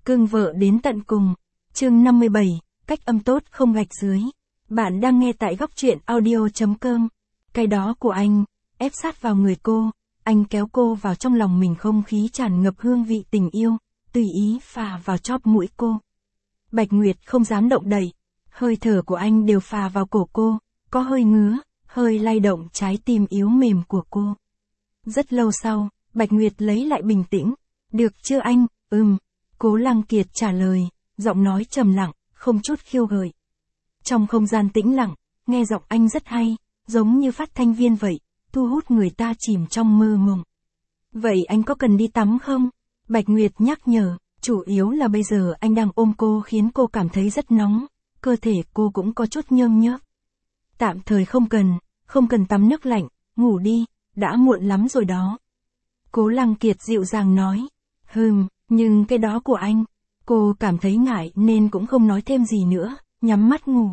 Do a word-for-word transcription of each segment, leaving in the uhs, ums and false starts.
Cưng vợ đến tận cùng. Chương năm mươi bảy, cách âm tốt không gạch dưới. Bạn đang nghe tại góc truyện audio.com. Cái đó của anh, ép sát vào người cô, anh kéo cô vào trong lòng mình, không khí tràn ngập hương vị tình yêu, tùy ý phà vào chóp mũi cô. Bạch Nguyệt không dám động đậy, hơi thở của anh đều phà vào cổ cô, có hơi ngứa, hơi lay động trái tim yếu mềm của cô. Rất lâu sau, Bạch Nguyệt lấy lại bình tĩnh. Được chưa anh? Ừm. Cố Lăng Kiệt trả lời, giọng nói trầm lặng, không chút khiêu gợi. Trong không gian tĩnh lặng, nghe giọng anh rất hay, giống như phát thanh viên vậy, thu hút người ta chìm trong mơ mộng. Vậy anh có cần đi tắm không? Bạch Nguyệt nhắc nhở, chủ yếu là bây giờ anh đang ôm cô khiến cô cảm thấy rất nóng, cơ thể cô cũng có chút nhơm nhớp. Tạm thời không cần, không cần tắm nước lạnh, ngủ đi, đã muộn lắm rồi đó. Cố Lăng Kiệt dịu dàng nói. Hừm, nhưng cái đó của anh. Cô cảm thấy ngại nên cũng không nói thêm gì nữa, nhắm mắt ngủ.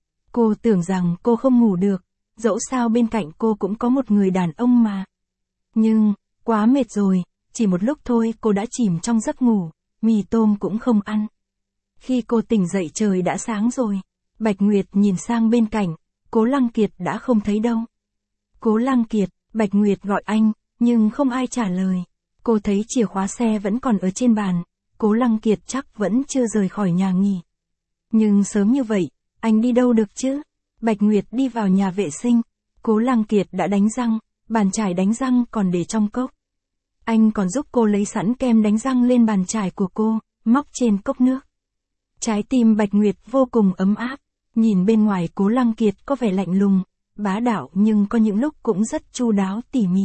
Cô tưởng rằng cô không ngủ được, dẫu sao bên cạnh cô cũng có một người đàn ông mà. Nhưng, quá mệt rồi, chỉ một lúc thôi cô đã chìm trong giấc ngủ, mì tôm cũng không ăn. Khi cô tỉnh dậy trời đã sáng rồi, Bạch Nguyệt nhìn sang bên cạnh, Cố Lăng Kiệt đã không thấy đâu. Cố Lăng Kiệt, Bạch Nguyệt gọi anh, nhưng không ai trả lời. Cô thấy chìa khóa xe vẫn còn ở trên bàn, Cố Lăng Kiệt chắc vẫn chưa rời khỏi nhà nghỉ. Nhưng sớm như vậy, anh đi đâu được chứ? Bạch Nguyệt đi vào nhà vệ sinh, Cố Lăng Kiệt đã đánh răng, bàn chải đánh răng còn để trong cốc. Anh còn giúp cô lấy sẵn kem đánh răng lên bàn chải của cô, móc trên cốc nước. Trái tim Bạch Nguyệt vô cùng ấm áp, nhìn bên ngoài Cố Lăng Kiệt có vẻ lạnh lùng, bá đạo nhưng có những lúc cũng rất chu đáo tỉ mỉ.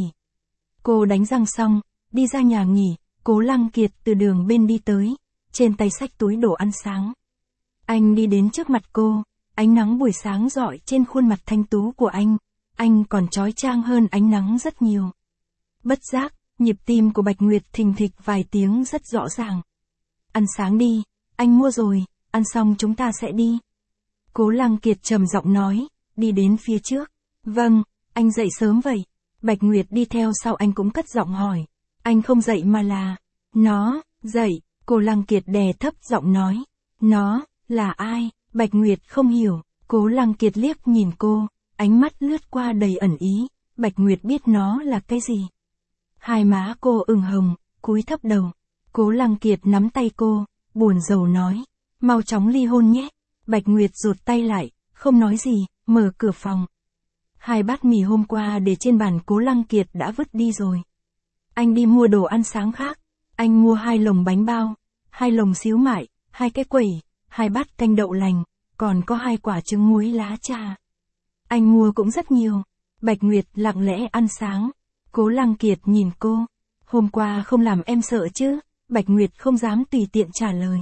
Cô đánh răng xong, đi ra nhà nghỉ, Cố Lăng Kiệt từ đường bên đi tới, trên tay xách túi đồ ăn sáng. Anh đi đến trước mặt cô, ánh nắng buổi sáng rọi trên khuôn mặt thanh tú của anh, anh còn chói chang hơn ánh nắng rất nhiều. Bất giác, nhịp tim của Bạch Nguyệt thình thịch vài tiếng rất rõ ràng. Ăn sáng đi, anh mua rồi, ăn xong chúng ta sẽ đi. Cố Lăng Kiệt trầm giọng nói, đi đến phía trước. Vâng, anh dậy sớm vậy. Bạch Nguyệt đi theo sau anh cũng cất giọng hỏi. Anh không dậy mà là... Nó, dậy, Cố Lăng Kiệt đè thấp giọng nói. Nó, là ai? Bạch Nguyệt không hiểu, Cố Lăng Kiệt liếc nhìn cô, ánh mắt lướt qua đầy ẩn ý, Bạch Nguyệt biết nó là cái gì. Hai má cô ửng hồng, cúi thấp đầu. Cố Lăng Kiệt nắm tay cô, buồn rầu nói. Mau chóng ly hôn nhé. Bạch Nguyệt rụt tay lại, không nói gì, mở cửa phòng. Hai bát mì hôm qua để trên bàn Cố Lăng Kiệt đã vứt đi rồi. Anh đi mua đồ ăn sáng khác. Anh mua hai lồng bánh bao, hai lồng xíu mại, hai cái quẩy, hai bát canh đậu lành, còn có hai quả trứng muối lá trà. Anh mua cũng rất nhiều. Bạch Nguyệt lặng lẽ ăn sáng. Cố Lăng Kiệt nhìn cô. Hôm qua không làm em sợ chứ? Bạch Nguyệt không dám tùy tiện trả lời.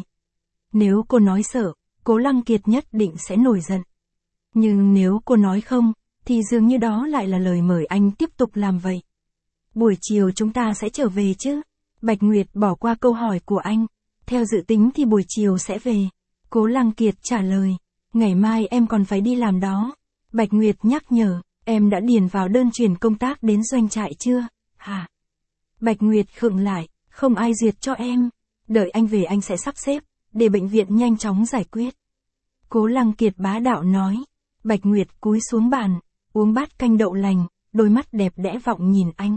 Nếu cô nói sợ, Cố Lăng Kiệt nhất định sẽ nổi giận. Nhưng nếu cô nói không, thì dường như đó lại là lời mời anh tiếp tục làm vậy. Buổi chiều chúng ta sẽ trở về chứ? Bạch Nguyệt bỏ qua câu hỏi của anh. Theo dự tính thì buổi chiều sẽ về. Cố Lăng Kiệt trả lời. Ngày mai em còn phải đi làm đó. Bạch Nguyệt nhắc nhở. Em đã điền vào đơn chuyển công tác đến doanh trại chưa? Hả? Bạch Nguyệt khựng lại. Không ai duyệt cho em. Đợi anh về anh sẽ sắp xếp, để bệnh viện nhanh chóng giải quyết. Cố Lăng Kiệt bá đạo nói. Bạch Nguyệt cúi xuống bàn, uống bát canh đậu lành, đôi mắt đẹp đẽ vọng nhìn anh.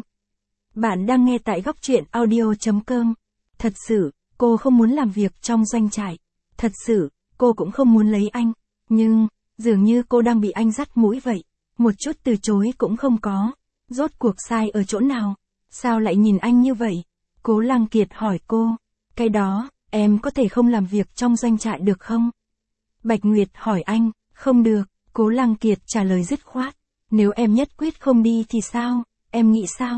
Bạn đang nghe tại góc truyện audio.com. Thật sự, cô không muốn làm việc trong doanh trại. Thật sự, cô cũng không muốn lấy anh. Nhưng, dường như cô đang bị anh dắt mũi vậy. Một chút từ chối cũng không có. Rốt cuộc sai ở chỗ nào? Sao lại nhìn anh như vậy? Cố Lăng Kiệt hỏi cô. Cái đó, em có thể không làm việc trong doanh trại được không? Bạch Nguyệt hỏi anh. Không được, Cố Lăng Kiệt trả lời dứt khoát. Nếu em nhất quyết không đi thì sao? Em nghĩ sao?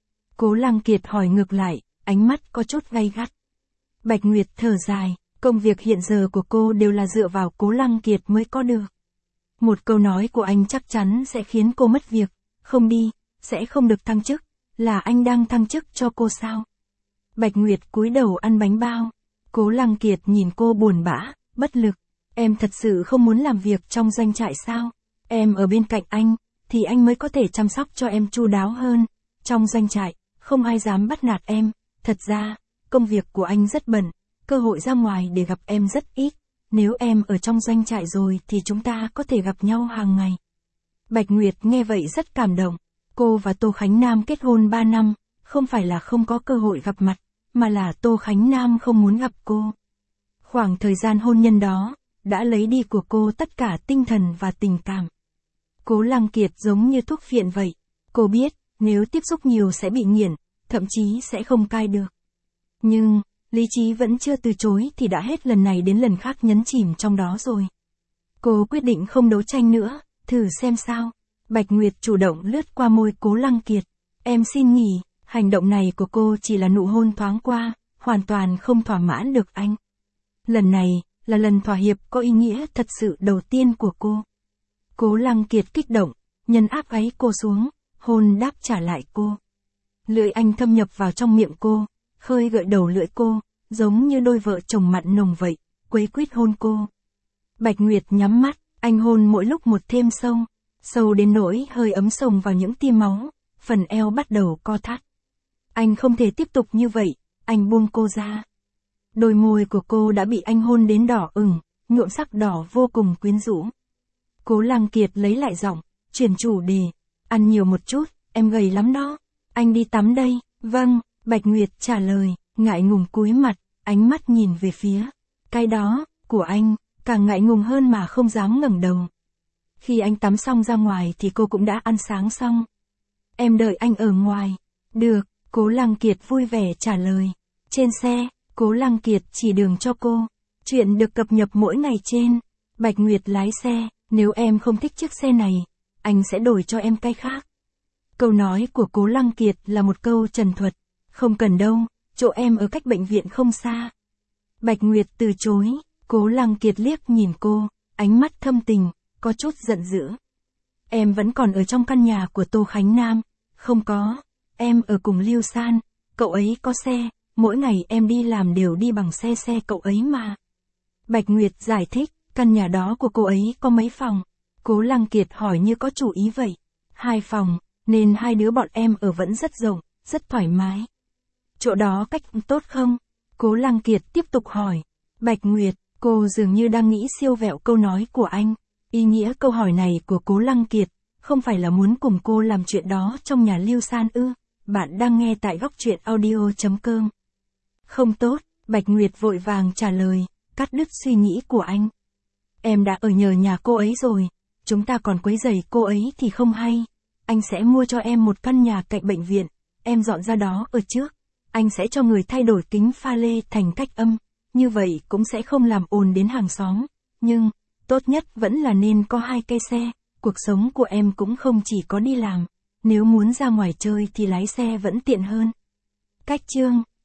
Cố Lăng Kiệt hỏi ngược lại, ánh mắt có chút gay gắt. Bạch Nguyệt thở dài, công việc hiện giờ của cô đều là dựa vào Cố Lăng Kiệt mới có được. Một câu nói của anh chắc chắn sẽ khiến cô mất việc, không đi, sẽ không được thăng chức, là anh đang thăng chức cho cô sao? Bạch Nguyệt cúi đầu ăn bánh bao, Cố Lăng Kiệt nhìn cô buồn bã, bất lực. Em thật sự không muốn làm việc trong doanh trại sao? Em ở bên cạnh anh, thì anh mới có thể chăm sóc cho em chu đáo hơn. Trong doanh trại, không ai dám bắt nạt em. Thật ra, công việc của anh rất bận, cơ hội ra ngoài để gặp em rất ít. Nếu em ở trong doanh trại rồi thì chúng ta có thể gặp nhau hàng ngày. Bạch Nguyệt nghe vậy rất cảm động. Cô và Tô Khánh Nam kết hôn ba năm, không phải là không có cơ hội gặp mặt, mà là Tô Khánh Nam không muốn gặp cô. Khoảng thời gian hôn nhân đó, đã lấy đi của cô tất cả tinh thần và tình cảm. Cố Lăng Kiệt giống như thuốc phiện vậy. Cô biết, nếu tiếp xúc nhiều sẽ bị nghiện, thậm chí sẽ không cai được. Nhưng, lý trí vẫn chưa từ chối thì đã hết lần này đến lần khác nhấn chìm trong đó rồi. Cô quyết định không đấu tranh nữa, thử xem sao. Bạch Nguyệt chủ động lướt qua môi Cố Lăng Kiệt. Em xin nghỉ, hành động này của cô chỉ là nụ hôn thoáng qua, hoàn toàn không thỏa mãn được anh. Lần này, là lần thỏa hiệp có ý nghĩa thật sự đầu tiên của cô. Cố Lăng Kiệt kích động, nhân áp gáy cô xuống, hôn đáp trả lại cô. Lưỡi anh thâm nhập vào trong miệng cô, khơi gợi đầu lưỡi cô, giống như đôi vợ chồng mặn nồng vậy, quấy quýt hôn cô. Bạch Nguyệt nhắm mắt, anh hôn mỗi lúc một thêm sâu, sâu đến nỗi hơi ấm sồng vào những tia máu, phần eo bắt đầu co thắt. Anh không thể tiếp tục như vậy, anh buông cô ra. Đôi môi của cô đã bị anh hôn đến đỏ ửng, nhuộm sắc đỏ vô cùng quyến rũ. Cố Lăng Kiệt lấy lại giọng, chuyển chủ đề, ăn nhiều một chút, em gầy lắm đó. Anh đi tắm đây. Vâng, Bạch Nguyệt trả lời, ngại ngùng cúi mặt, ánh mắt nhìn về phía cái đó của anh, càng ngại ngùng hơn mà không dám ngẩng đầu. Khi anh tắm xong ra ngoài thì cô cũng đã ăn sáng xong. Em đợi anh ở ngoài. Được, Cố Lăng Kiệt vui vẻ trả lời. Trên xe, Cố Lăng Kiệt chỉ đường cho cô. Chuyện được cập nhật mỗi ngày trên Bạch Nguyệt lái xe. Nếu em không thích chiếc xe này, anh sẽ đổi cho em cái khác. Câu nói của Cố Lăng Kiệt là một câu trần thuật. Không cần đâu, chỗ em ở cách bệnh viện không xa. Bạch Nguyệt từ chối. Cố Lăng Kiệt liếc nhìn cô, ánh mắt thâm tình, có chút giận dữ. Em vẫn còn ở trong căn nhà của Tô Khánh Nam. Không có, em ở cùng Lưu San, cậu ấy có xe, mỗi ngày em đi làm đều đi bằng xe xe cậu ấy mà. Bạch Nguyệt giải thích, căn nhà đó của cô ấy có mấy phòng? Cố Lăng Kiệt hỏi như có chủ ý vậy. Hai phòng, nên hai đứa bọn em ở vẫn rất rộng, rất thoải mái. Chỗ đó cách tốt không? Cố Lăng Kiệt tiếp tục hỏi. Bạch Nguyệt, cô dường như đang nghĩ siêu vẹo câu nói của anh. Ý nghĩa câu hỏi này của Cố Lăng Kiệt, không phải là muốn cùng cô làm chuyện đó trong nhà Lưu San ư? Bạn đang nghe tại góc truyện audio chấm com. Không tốt, Bạch Nguyệt vội vàng trả lời, cắt đứt suy nghĩ của anh. Em đã ở nhờ nhà cô ấy rồi, chúng ta còn quấy rầy cô ấy thì không hay. Anh sẽ mua cho em một căn nhà cạnh bệnh viện, em dọn ra đó ở trước. Anh sẽ cho người thay đổi kính pha lê thành cách âm, như vậy cũng sẽ không làm ồn đến hàng xóm. Nhưng, tốt nhất vẫn là nên có hai cây xe, cuộc sống của em cũng không chỉ có đi làm. Nếu muốn ra ngoài chơi thì lái xe vẫn tiện hơn. Cách chương